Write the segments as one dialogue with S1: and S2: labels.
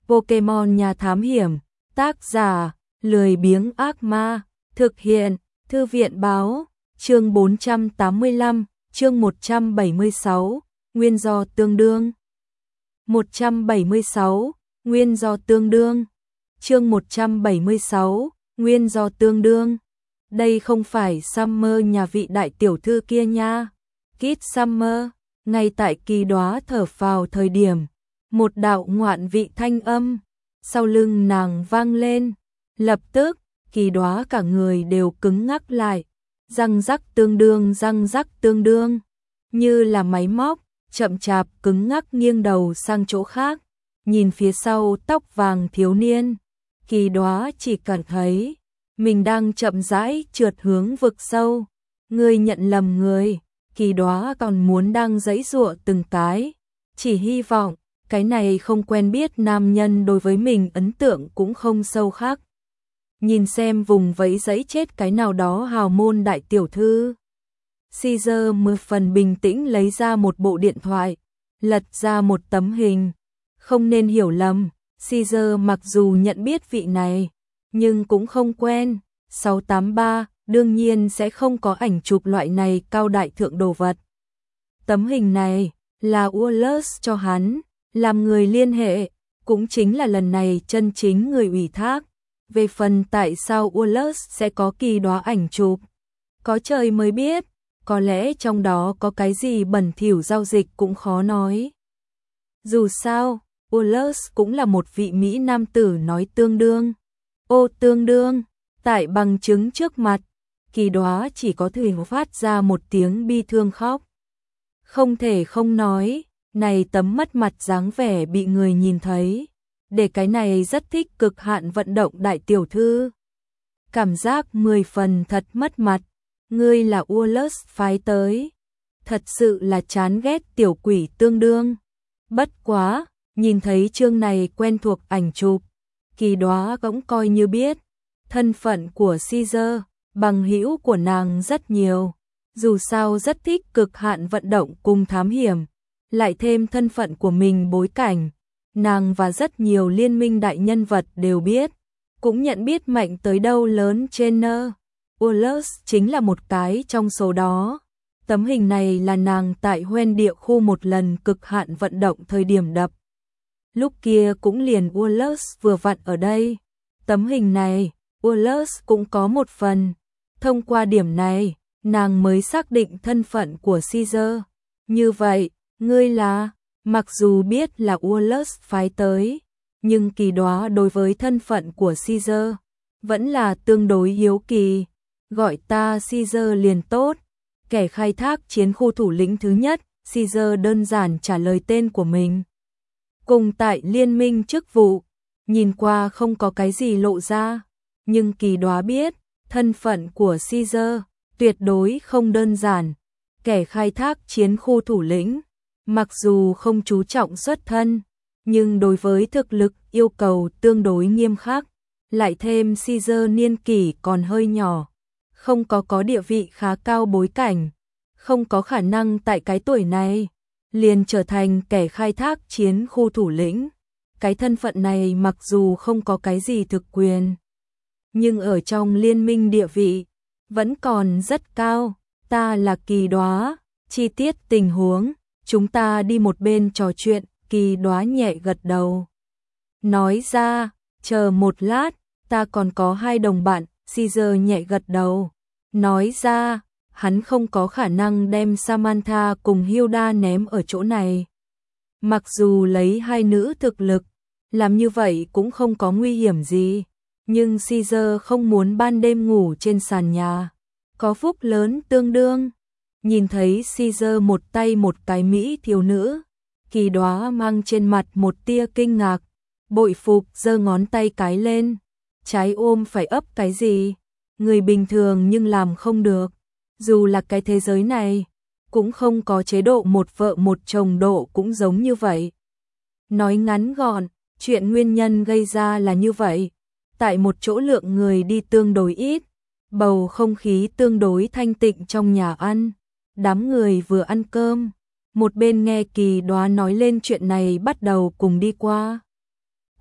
S1: Pokemon nhà thám hiểm, tác giả, lười biếng ác ma, thực hiện, thư viện báo, chương 485, chương 176, nguyên do tương đương. 176, nguyên do tương đương. Chương 176, nguyên do tương đương. Đây không phải Summer nhà vị đại tiểu thư kia nha. Kid Summer, ngay tại Kỳ Đóa thở phào thời điểm, một đạo ngoạn vị thanh âm sau lưng nàng vang lên, lập tức Kỳ Đóa cả người đều cứng ngắc lại, răng rắc tương đương, như là máy móc, chậm chạp cứng ngắc nghiêng đầu sang chỗ khác, nhìn phía sau tóc vàng thiếu niên, Kỳ Đóa chỉ cảm thấy mình đang chậm rãi trượt hướng vực sâu. Ngươi nhận lầm người. Kỳ Đóa còn muốn đang giãy giụa từng cái, chỉ hy vọng cái này không quen biết nam nhân đối với mình ấn tượng cũng không sâu khắc. Nhìn xem vùng vẫy giãy chết cái nào đó hào môn đại tiểu thư. Caesar 10 phần bình tĩnh lấy ra một bộ điện thoại, lật ra một tấm hình. Không nên hiểu lầm, Caesar mặc dù nhận biết vị này, nhưng cũng không quen. 683 đương nhiên sẽ không có ảnh chụp loại này cao đại thượng đồ vật. Tấm hình này là Wallace cho hắn, làm người liên hệ, cũng chính là lần này chân chính người ủy thác. Về phần tại sao Wallace sẽ có Kỳ Đóa ảnh chụp, có trời mới biết, có lẽ trong đó có cái gì bẩn thỉu giao dịch cũng khó nói. Dù sao, Wallace cũng là một vị Mỹ nam tử nói tương đương. Ô tương đương, tại bằng chứng trước mặt, Kỳ Đóa chỉ có thể phát ra một tiếng bi thương khóc. Không thể không nói, này tấm mất mặt dáng vẻ bị người nhìn thấy, để cái này rất thích cực hạn vận động đại tiểu thư. Cảm giác 10 phần thật mất mặt, ngươi là Wallace phái tới. Thật sự là chán ghét tiểu quỷ tương đương. Bất quá, nhìn thấy chương này quen thuộc ảnh chụp, Kỳ Đóa cũng coi như biết thân phận của Caesar, bằng hữu của nàng rất nhiều, dù sao rất thích cực hạn vận động cùng thám hiểm, lại thêm thân phận của mình bối cảnh, nàng và rất nhiều liên minh đại nhân vật đều biết, cũng nhận biết mạnh tới đâu lớn Jenner. Wallace chính là một cái trong số đó. Tấm hình này là nàng tại Hoen địa khu một lần cực hạn vận động thời điểm đập. Lúc kia cũng liền Wallace vừa vặn ở đây. Tấm hình này, Wallace cũng có một phần. Thông qua điểm này, nàng mới xác định thân phận của Caesar. Như vậy, ngươi là, mặc dù biết là Wallace phái tới, nhưng Kỳ Đóa đối với thân phận của Caesar vẫn là tương đối hiếu kỳ. Gọi ta Caesar liền tốt. Kẻ khai thác chiến khu thủ lĩnh thứ nhất, Caesar đơn giản trả lời tên của mình. Cùng tại liên minh chức vụ, nhìn qua không có cái gì lộ ra, nhưng Kỳ Đóa biết, thân phận của Caesar tuyệt đối không đơn giản. Kẻ khai thác chiến khu thủ lĩnh, mặc dù không chú trọng xuất thân, nhưng đối với thực lực yêu cầu tương đối nghiêm khắc, lại thêm Caesar niên kỷ còn hơi nhỏ, không có địa vị khá cao bối cảnh, không có khả năng tại cái tuổi này liền trở thành kẻ khai thác chiến khu thủ lĩnh. Cái thân phận này mặc dù không có cái gì thực quyền, nhưng ở trong liên minh địa vị vẫn còn rất cao. Ta là Kỳ Đóa, chi tiết tình huống, chúng ta đi một bên trò chuyện. Kỳ Đóa nhẹ gật đầu, nói ra, chờ một lát, ta còn có 2 đồng bạn. Caesar nhẹ gật đầu, nói ra, hắn không có khả năng đem Samantha cùng Hilda ném ở chỗ này. Mặc dù lấy 2 nữ thực lực, làm như vậy cũng không có nguy hiểm gì, nhưng Caesar không muốn ban đêm ngủ trên sàn nhà. Có phúc lớn tương đương. Nhìn thấy Caesar một tay một cái mỹ thiếu nữ, Kỳ Đóa mang trên mặt một tia kinh ngạc, bội phục giơ ngón tay cái lên. Trái ôm phải ấp cái gì? Người bình thường nhưng làm không được. Dù là cái thế giới này, cũng không có chế độ một vợ một chồng độ cũng giống như vậy. Nói ngắn gọn, chuyện nguyên nhân gây ra là như vậy. Tại một chỗ lượng người đi tương đối ít, bầu không khí tương đối thanh tịnh trong nhà ăn. Đám người vừa ăn cơm, một bên nghe Kỳ Đóa nói lên chuyện này bắt đầu cùng đi qua.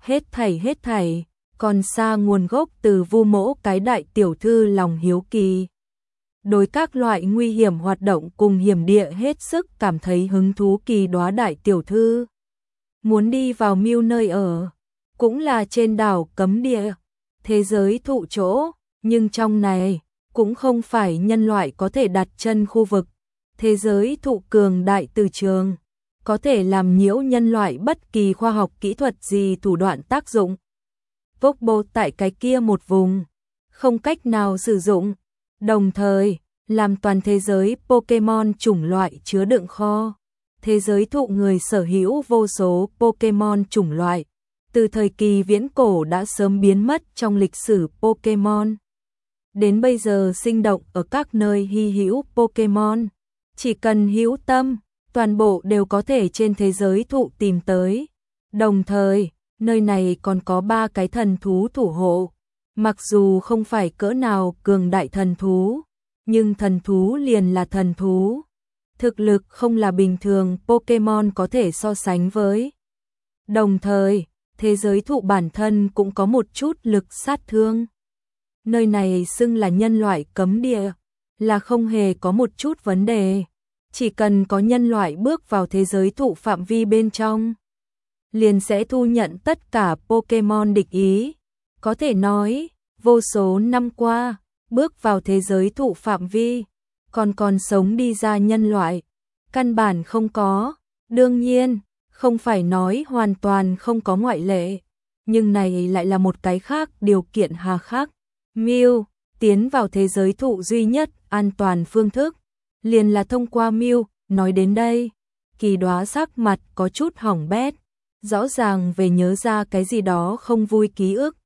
S1: hết thảy, còn xa nguồn gốc từ Vu Mỗ cái đại tiểu thư lòng hiếu kỳ. Đối các loại nguy hiểm hoạt động cùng hiểm địa hết sức cảm thấy hứng thú. Kỳ Đóa đại tiểu thư muốn đi vào Mưu nơi ở, cũng là trên đảo cấm địa, thế giới thụ chỗ, nhưng trong này cũng không phải nhân loại có thể đặt chân khu vực. Thế giới thụ cường đại từ trường, có thể làm nhiễu nhân loại bất kỳ khoa học kỹ thuật gì thủ đoạn tác dụng. Vốc bô tại cái kia một vùng, không cách nào sử dụng, đồng thời làm toàn thế giới Pokemon chủng loại chứa đựng kho. Thế giới thụ người sở hữu vô số Pokemon chủng loại, từ thời kỳ viễn cổ đã sớm biến mất trong lịch sử Pokemon. Đến bây giờ sinh động ở các nơi hy hữu Pokemon, chỉ cần hữu tâm, toàn bộ đều có thể trên thế giới thụ tìm tới. Đồng thời, nơi này còn có 3 cái thần thú thủ hộ, mặc dù không phải cỡ nào cường đại thần thú, nhưng thần thú liền là thần thú. Thực lực không là bình thường Pokemon có thể so sánh với. Đồng thời, thế giới thụ bản thân cũng có một chút lực sát thương. Nơi này xưng là nhân loại cấm địa, là không hề có một chút vấn đề. Chỉ cần có nhân loại bước vào thế giới thụ phạm vi bên trong, liền sẽ thu nhận tất cả Pokemon địch ý. Có thể nói, vô số năm qua, bước vào thế giới thụ phạm vi, còn sống đi ra nhân loại, căn bản không có. Đương nhiên, không phải nói hoàn toàn không có ngoại lệ, nhưng này lại là một cái khác, điều kiện hà khắc. Mew tiến vào thế giới thụ duy nhất an toàn phương thức, liền là thông qua Mew. Nói đến đây, Kỳ Đóa sắc mặt có chút hỏng bét, rõ ràng về nhớ ra cái gì đó không vui ký ức.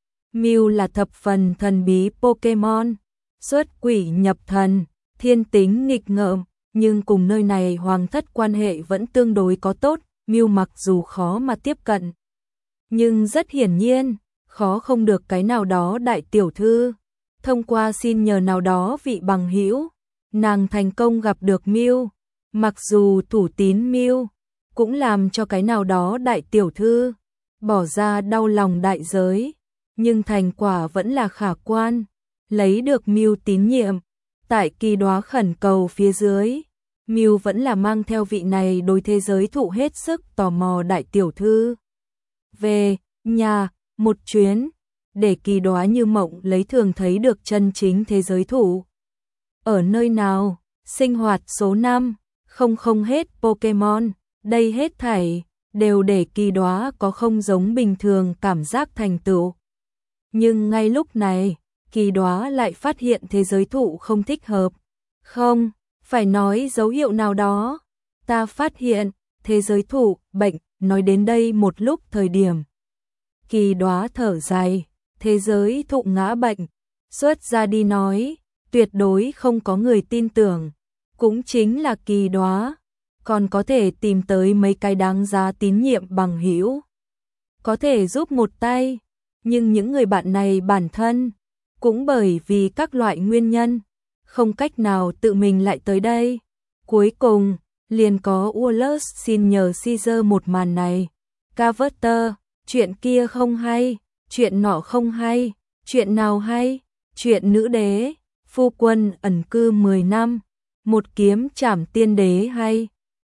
S1: Mew là thập phần thần bí Pokemon, xuất quỷ nhập thần, thiên tính nghịch ngợm, nhưng cùng nơi này hoàng thất quan hệ vẫn tương đối có tốt. Mew mặc dù khó mà tiếp cận, nhưng rất hiển nhiên, khó không được cái nào đó đại tiểu thư. Thông qua xin nhờ nào đó vị bằng hữu, nàng thành công gặp được Mew. Mặc dù thủ tín Mew cũng làm cho cái nào đó đại tiểu thư bỏ ra đau lòng đại giới, nhưng thành quả vẫn là khả quan, lấy được Mew tín nhiệm. Tại Kỳ Đóa khẩn cầu phía dưới, Mew vẫn là mang theo vị này đối thế giới thụ hết sức tò mò đại tiểu thư về nhà một chuyến, để Kỳ Đóa như mộng lấy thường thấy được chân chính thế giới thụ. Ở nơi nào, sinh hoạt số 5, không hết Pokemon, đây hết thảy đều để Kỳ Đóa có không giống bình thường cảm giác thành tựu. Nhưng ngay lúc này, Kỳ Đóa lại phát hiện thế giới thụ không thích hợp. Không, phải nói dấu hiệu nào đó. Ta phát hiện, thế giới thụ bệnh. Nói đến đây một lúc thời điểm, Kỳ Đóa thở dài, thế giới thụ ngã bệnh, xuất ra đi nói, tuyệt đối không có người tin tưởng. Cũng chính là Kỳ Đóa, còn có thể tìm tới mấy cái đáng giá tín nhiệm bằng hữu, có thể giúp một tay. Nhưng những người bạn này bản thân, cũng bởi vì các loại nguyên nhân, không cách nào tự mình lại tới đây. Cuối cùng, liền có Wallace xin nhờ Caesar một màn này. Carter, chuyện kia không hay, chuyện nọ không hay, chuyện nào hay, chuyện nữ đế, phu quân ẩn cư 10 năm, một kiếm trảm tiên đế hay.